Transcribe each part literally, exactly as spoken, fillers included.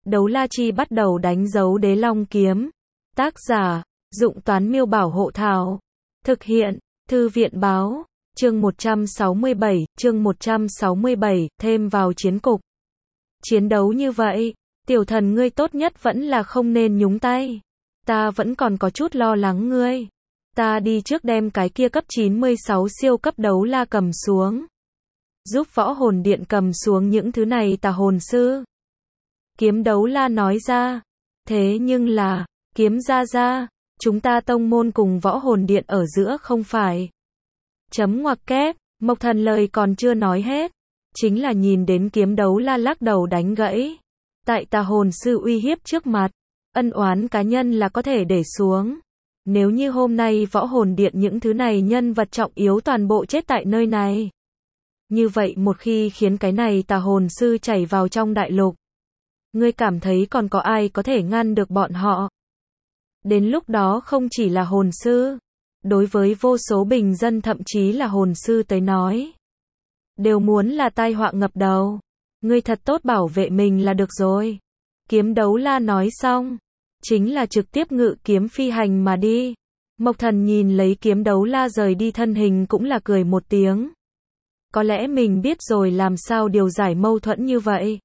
Đấu la chi bắt đầu đánh dấu đế long kiếm. Tác giả, Dụng Toán Miêu Bảo Hộ Thảo. Thực hiện, Thư viện Báo. Chương một trăm sáu mươi bảy, chương một trăm sáu mươi bảy, thêm vào chiến cục. Chiến đấu như vậy, tiểu thần ngươi tốt nhất vẫn là không nên nhúng tay. Ta vẫn còn có chút lo lắng ngươi. Ta đi trước đem cái kia cấp chín mươi sáu siêu cấp đấu la cầm xuống. Giúp võ hồn điện cầm xuống những thứ này tà hồn sư. Kiếm đấu la nói ra. Thế nhưng là, kiếm ra ra, chúng ta tông môn cùng võ hồn điện ở giữa không phải. Chấm ngoặc kép, Mộc Thần lời còn chưa nói hết. Chính là nhìn đến kiếm đấu la lắc đầu đánh gãy. Tại tà hồn sư uy hiếp trước mặt, ân oán cá nhân là có thể để xuống. Nếu như hôm nay võ hồn điện những thứ này nhân vật trọng yếu toàn bộ chết tại nơi này. Như vậy một khi khiến cái này tà hồn sư chảy vào trong đại lục. Ngươi cảm thấy còn có ai có thể ngăn được bọn họ? Đến lúc đó không chỉ là hồn sư. Đối với vô số bình dân thậm chí là hồn sư tới nói. Đều muốn là tai họa ngập đầu. Ngươi thật tốt bảo vệ mình là được rồi. Kiếm đấu la nói xong. Chính là trực tiếp ngự kiếm phi hành mà đi. Mộc Thần nhìn lấy kiếm đấu la rời đi thân hình cũng là cười một tiếng. Có lẽ mình biết rồi làm sao điều giải mâu thuẫn như vậy.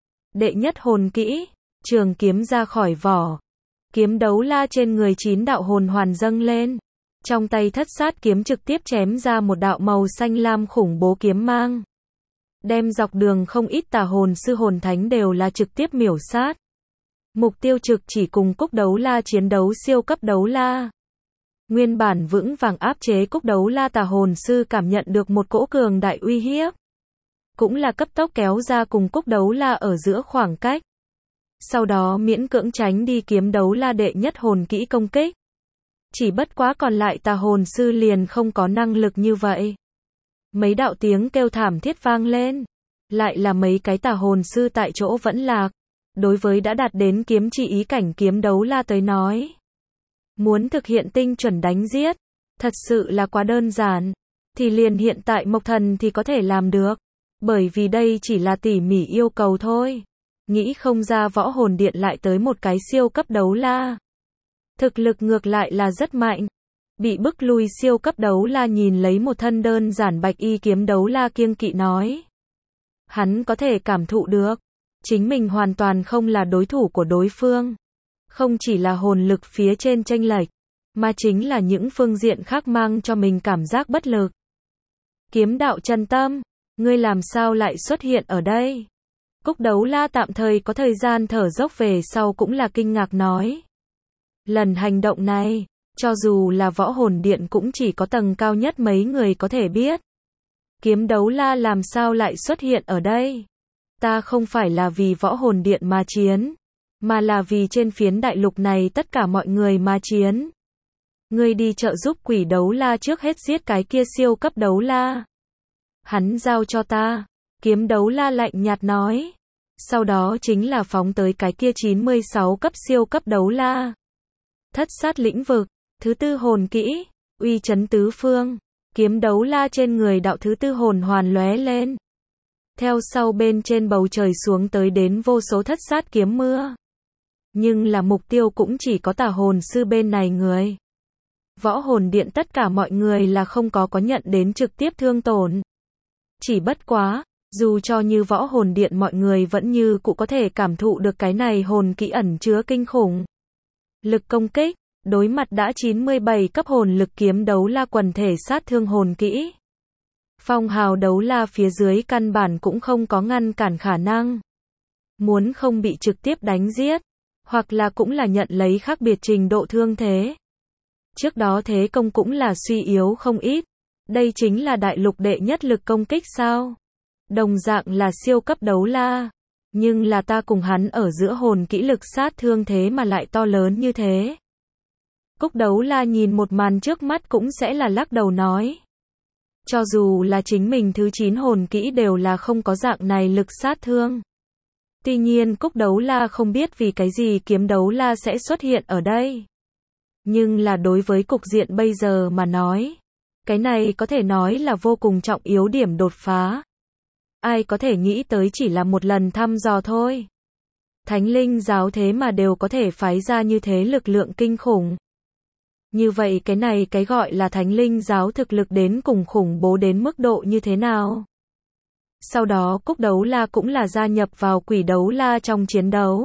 Đệ nhất hồn kỹ, trường kiếm ra khỏi vỏ. Kiếm đấu la trên người chín đạo hồn hoàn dâng lên. Trong tay thất sát kiếm trực tiếp chém ra một đạo màu xanh lam khủng bố kiếm mang. Đem dọc đường không ít tà hồn sư hồn thánh đều là trực tiếp miểu sát. Mục tiêu trực chỉ cùng cúc đấu la chiến đấu siêu cấp đấu la. Nguyên bản vững vàng áp chế cúc đấu la tà hồn sư cảm nhận được một cỗ cường đại uy hiếp. Cũng là cấp tốc kéo ra cùng cúc đấu la ở giữa khoảng cách. Sau đó miễn cưỡng tránh đi kiếm đấu la đệ nhất hồn kỹ công kích. Chỉ bất quá còn lại tà hồn sư liền không có năng lực như vậy. Mấy đạo tiếng kêu thảm thiết vang lên. Lại là mấy cái tà hồn sư tại chỗ vẫn lạc. Đối với đã đạt đến kiếm chỉ ý cảnh kiếm đấu la tới nói. Muốn thực hiện tinh chuẩn đánh giết. Thật sự là quá đơn giản. Thì liền hiện tại Mộc Thần thì có thể làm được. Bởi vì đây chỉ là tỉ mỉ yêu cầu thôi. Nghĩ không ra võ hồn điện lại tới một cái siêu cấp đấu la. Thực lực ngược lại là rất mạnh. Bị bức lui siêu cấp đấu la nhìn lấy một thân đơn giản bạch y kiếm đấu la kiêng kỵ nói. Hắn có thể cảm thụ được. Chính mình hoàn toàn không là đối thủ của đối phương. Không chỉ là hồn lực phía trên chênh lệch. Mà chính là những phương diện khác mang cho mình cảm giác bất lực. Kiếm đạo chân tâm. Ngươi làm sao lại xuất hiện ở đây? Cúc đấu la tạm thời có thời gian thở dốc về sau cũng là kinh ngạc nói. Lần hành động này, cho dù là võ hồn điện cũng chỉ có tầng cao nhất mấy người có thể biết. Kiếm đấu la làm sao lại xuất hiện ở đây? Ta không phải là vì võ hồn điện mà chiến, mà là vì trên phiến đại lục này tất cả mọi người mà chiến. Ngươi đi trợ giúp quỷ đấu la trước hết giết cái kia siêu cấp đấu la. Hắn giao cho ta. Kiếm đấu la lạnh nhạt nói. Sau đó chính là phóng tới cái kia chín mươi sáu cấp siêu cấp đấu la. Thất sát lĩnh vực, thứ tư hồn kỹ, uy chấn tứ phương. Kiếm đấu la trên người đạo thứ tư hồn hoàn lóe lên. Theo sau bên trên bầu trời xuống tới đến vô số thất sát kiếm mưa. Nhưng là mục tiêu cũng chỉ có tà hồn sư bên này người. Võ hồn điện tất cả mọi người là không có có nhận đến trực tiếp thương tổn. Chỉ bất quá, dù cho như võ hồn điện mọi người vẫn như cũng có thể cảm thụ được cái này hồn kỹ ẩn chứa kinh khủng. Lực công kích, đối mặt đã chín mươi bảy cấp hồn lực kiếm đấu la quần thể sát thương hồn kỹ. Phong hào đấu la phía dưới căn bản cũng không có ngăn cản khả năng. Muốn không bị trực tiếp đánh giết, hoặc là cũng là nhận lấy khác biệt trình độ thương thế. Trước đó thế công cũng là suy yếu không ít. Đây chính là đại lục đệ nhất lực công kích sao? Đồng dạng là siêu cấp đấu la. Nhưng là ta cùng hắn ở giữa hồn kỹ lực sát thương thế mà lại to lớn như thế. Cúc đấu la nhìn một màn trước mắt cũng sẽ là lắc đầu nói. Cho dù là chính mình thứ chín hồn kỹ đều là không có dạng này lực sát thương. Tuy nhiên cúc đấu la không biết vì cái gì kiếm đấu la sẽ xuất hiện ở đây. Nhưng là đối với cục diện bây giờ mà nói. Cái này có thể nói là vô cùng trọng yếu điểm đột phá. Ai có thể nghĩ tới chỉ là một lần thăm dò thôi. Thánh linh giáo thế mà đều có thể phái ra như thế lực lượng kinh khủng. Như vậy cái này cái gọi là thánh linh giáo thực lực đến cùng khủng bố đến mức độ như thế nào? Sau đó Cúc Đấu La cũng là gia nhập vào Quỷ Đấu La trong chiến đấu.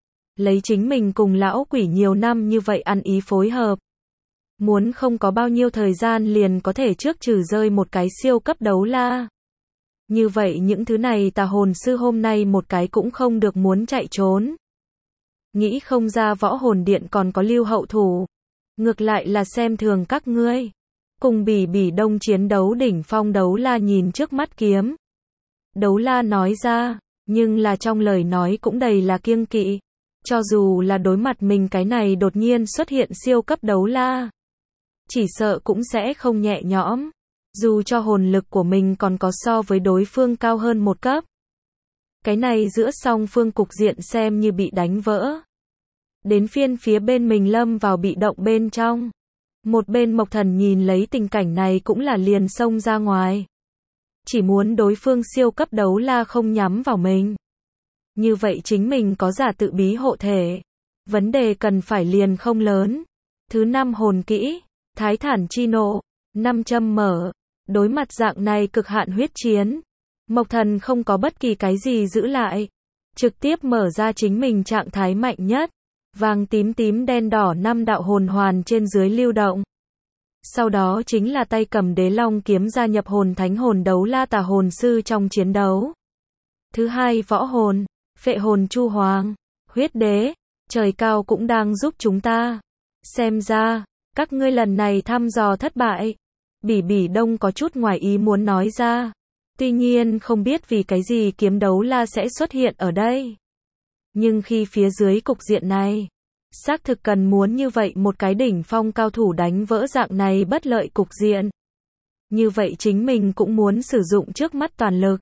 Lấy chính mình cùng lão quỷ nhiều năm như vậy ăn ý phối hợp. Muốn không có bao nhiêu thời gian liền có thể trước trừ rơi một cái siêu cấp đấu la. Như vậy những thứ này tà hồn sư hôm nay một cái cũng không được muốn chạy trốn. Nghĩ không ra võ hồn điện còn có lưu hậu thủ. Ngược lại là xem thường các ngươi. Cùng Bỉ Bỉ Đông chiến đấu đỉnh phong đấu la nhìn trước mắt kiếm. Đấu la nói ra, nhưng là trong lời nói cũng đầy là kiêng kỵ. Cho dù là đối mặt mình cái này đột nhiên xuất hiện siêu cấp đấu la. Chỉ sợ cũng sẽ không nhẹ nhõm. Dù cho hồn lực của mình còn có so với đối phương cao hơn một cấp. Cái này giữa song phương cục diện xem như bị đánh vỡ. Đến phiên phía bên mình lâm vào bị động bên trong. Một bên Mộc Thần nhìn lấy tình cảnh này cũng là liền xông ra ngoài. Chỉ muốn đối phương siêu cấp đấu la không nhắm vào mình. Như vậy chính mình có giả tự bí hộ thể. Vấn đề cần phải liền không lớn. Thứ năm hồn kỹ, Thái Thản Chi Nộ, năm châm mở. Đối mặt dạng này cực hạn huyết chiến. Mộc Thần không có bất kỳ cái gì giữ lại. Trực tiếp mở ra chính mình trạng thái mạnh nhất. Vàng tím tím đen đỏ năm đạo hồn hoàn trên dưới lưu động. Sau đó chính là tay cầm đế long kiếm gia nhập hồn thánh hồn đấu la tà hồn sư trong chiến đấu. Thứ hai võ hồn, phệ hồn chu hoàng, huyết đế, trời cao cũng đang giúp chúng ta. Xem ra, các ngươi lần này thăm dò thất bại. Bỉ Bỉ Đông có chút ngoài ý muốn nói ra. Tuy nhiên không biết vì cái gì kiếm đấu la sẽ xuất hiện ở đây. Nhưng khi phía dưới cục diện này, xác thực cần muốn như vậy một cái đỉnh phong cao thủ đánh vỡ dạng này bất lợi cục diện. Như vậy chính mình cũng muốn sử dụng trước mắt toàn lực.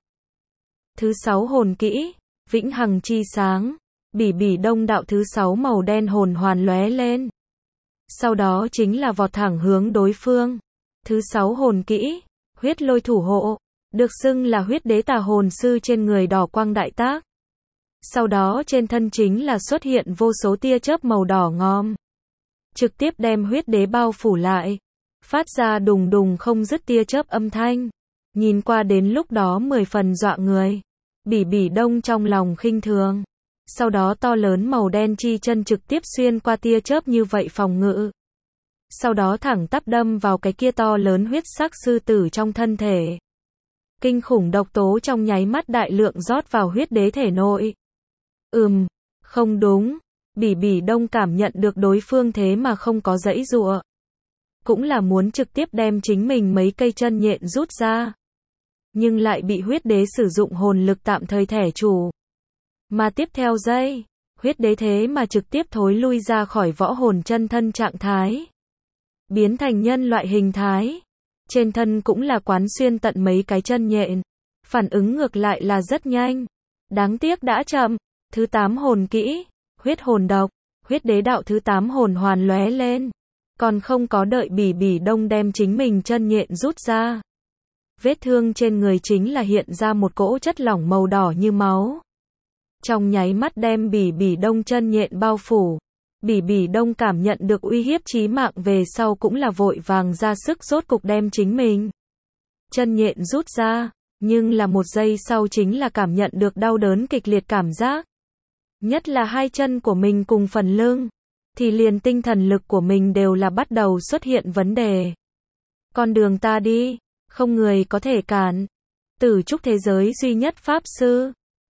Thứ sáu hồn kỹ, Vĩnh Hằng Chi Sáng, Bỉ Bỉ Đông đạo thứ sáu màu đen hồn hoàn lóe lên. Sau đó chính là vọt thẳng hướng đối phương. Thứ sáu hồn kỹ, Huyết Lôi Thủ Hộ, được xưng là huyết đế tà hồn sư trên người đỏ quang đại tác. Sau đó trên thân chính là xuất hiện vô số tia chớp màu đỏ ngòm. Trực tiếp đem huyết đế bao phủ lại. Phát ra đùng đùng không dứt tia chớp âm thanh. Nhìn qua đến lúc đó mười phần dọa người. Bỉ Bỉ Đông trong lòng khinh thường. Sau đó to lớn màu đen chi chân trực tiếp xuyên qua tia chớp như vậy phòng ngự. Sau đó thẳng tắp đâm vào cái kia to lớn huyết sắc sư tử trong thân thể. Kinh khủng độc tố trong nháy mắt đại lượng rót vào huyết đế thể nội. Ừm, không đúng. Bỉ Bỉ Đông cảm nhận được đối phương thế mà không có giãy giụa. Cũng là muốn trực tiếp đem chính mình mấy cây chân nhện rút ra. Nhưng lại bị huyết đế sử dụng hồn lực tạm thời thẻ chủ. Mà tiếp theo giây, huyết đế thế mà trực tiếp thối lui ra khỏi võ hồn chân thân trạng thái. Biến thành nhân loại hình thái. Trên thân cũng là quán xuyên tận mấy cái chân nhện. Phản ứng ngược lại là rất nhanh. Đáng tiếc đã chậm. Thứ tám hồn kỹ, huyết hồn độc, huyết đế đạo thứ tám hồn hoàn lóe lên. Còn không có đợi Bỉ Bỉ Đông đem chính mình chân nhện rút ra. Vết thương trên người chính là hiện ra một cỗ chất lỏng màu đỏ như máu. Trong nháy mắt đem Bỉ Bỉ Đông chân nhện bao phủ. Bỉ Bỉ Đông cảm nhận được uy hiếp chí mạng về sau cũng là vội vàng ra sức rốt cục đem chính mình chân nhện rút ra. Nhưng là một giây sau chính là cảm nhận được đau đớn kịch liệt cảm giác. Nhất là hai chân của mình cùng phần lưng. Thì liền tinh thần lực của mình đều là bắt đầu xuất hiện vấn đề. Con đường ta đi, không người có thể cản. Tử trúc thế giới duy nhất pháp sư.